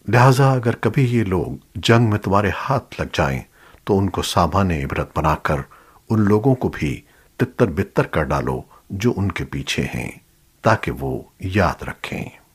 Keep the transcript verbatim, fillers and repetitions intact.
लिहाजा अगर कभी ये लोग जंग में तुम्हारे हाथ लग जाएं तो उनको सामान्य इबरत बनाकर उन लोगों को भी तितर बितर कर डालो जो उनके पीछे हैं, ताकि वो याद रखें।